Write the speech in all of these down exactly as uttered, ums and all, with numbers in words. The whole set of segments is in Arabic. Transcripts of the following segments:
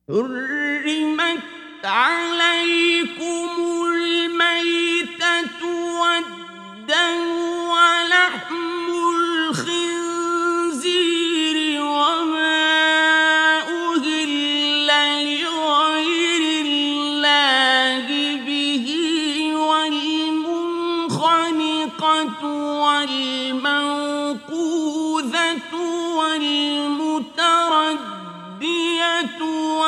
حرمت عليكم الميتة والدم ولحم الخنزير وما أهل لغير الله به والمنخنقة والموقوذة والمتردية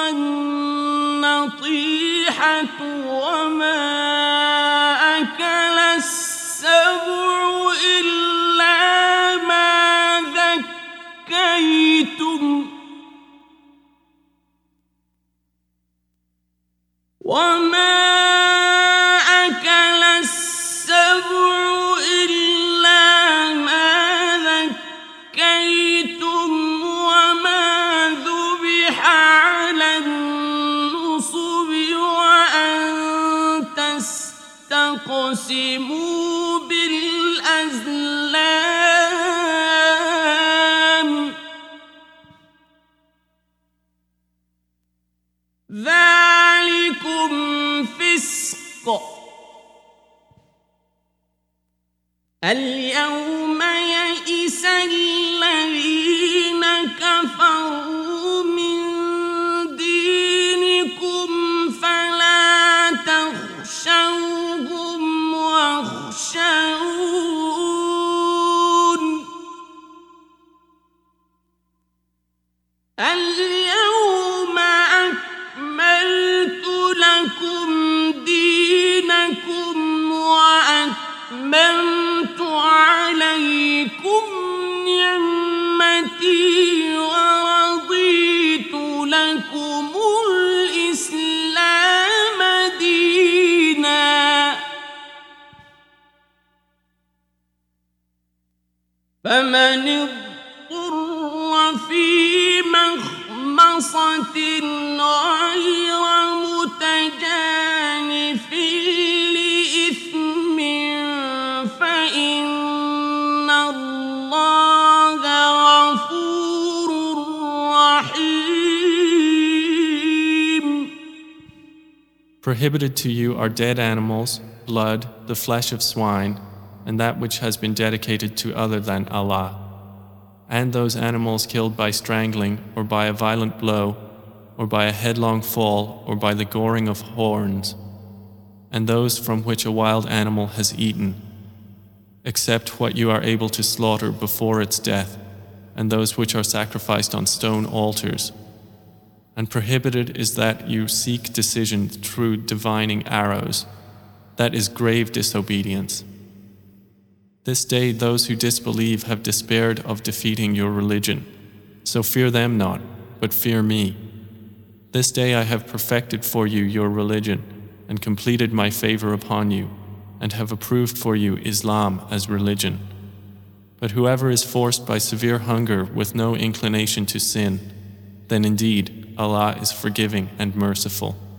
والنطيحة وما أكل السبع إلا ما ذكيتم وما أكل السبع إلا ما ذكيتم وما ذبح على النصب وأن تستقسموا بالأزلام ذلكم فسق اليوم يئس الذين كفروا من دينكم فلا تخشوهم واخشون اليوم أكملت لكم دينكم وأتممت عليكم نعمتي ورضيت لكم الإسلام دينا فمن اضطر في مخمصة غير متجانف لإثم فإن الله غفور رحيم. Prohibited to you are dead animals, blood, the flesh of swine, and that which has been dedicated to other than Allah, and those animals killed by strangling, or by a violent blow, or by a headlong fall, or by the goring of horns, and those from which a wild animal has eaten, except what you are able to slaughter before its death, and those which are sacrificed on stone altars. And prohibited is that you seek decision through divining arrows. That is grave disobedience. This day those who disbelieve have despaired of defeating your religion. So fear them not, but fear me. This day I have perfected for you your religion, and completed my favor upon you, and have approved for you Islam as religion. But whoever is forced by severe hunger with no inclination to sin, then indeed Allah is forgiving and merciful.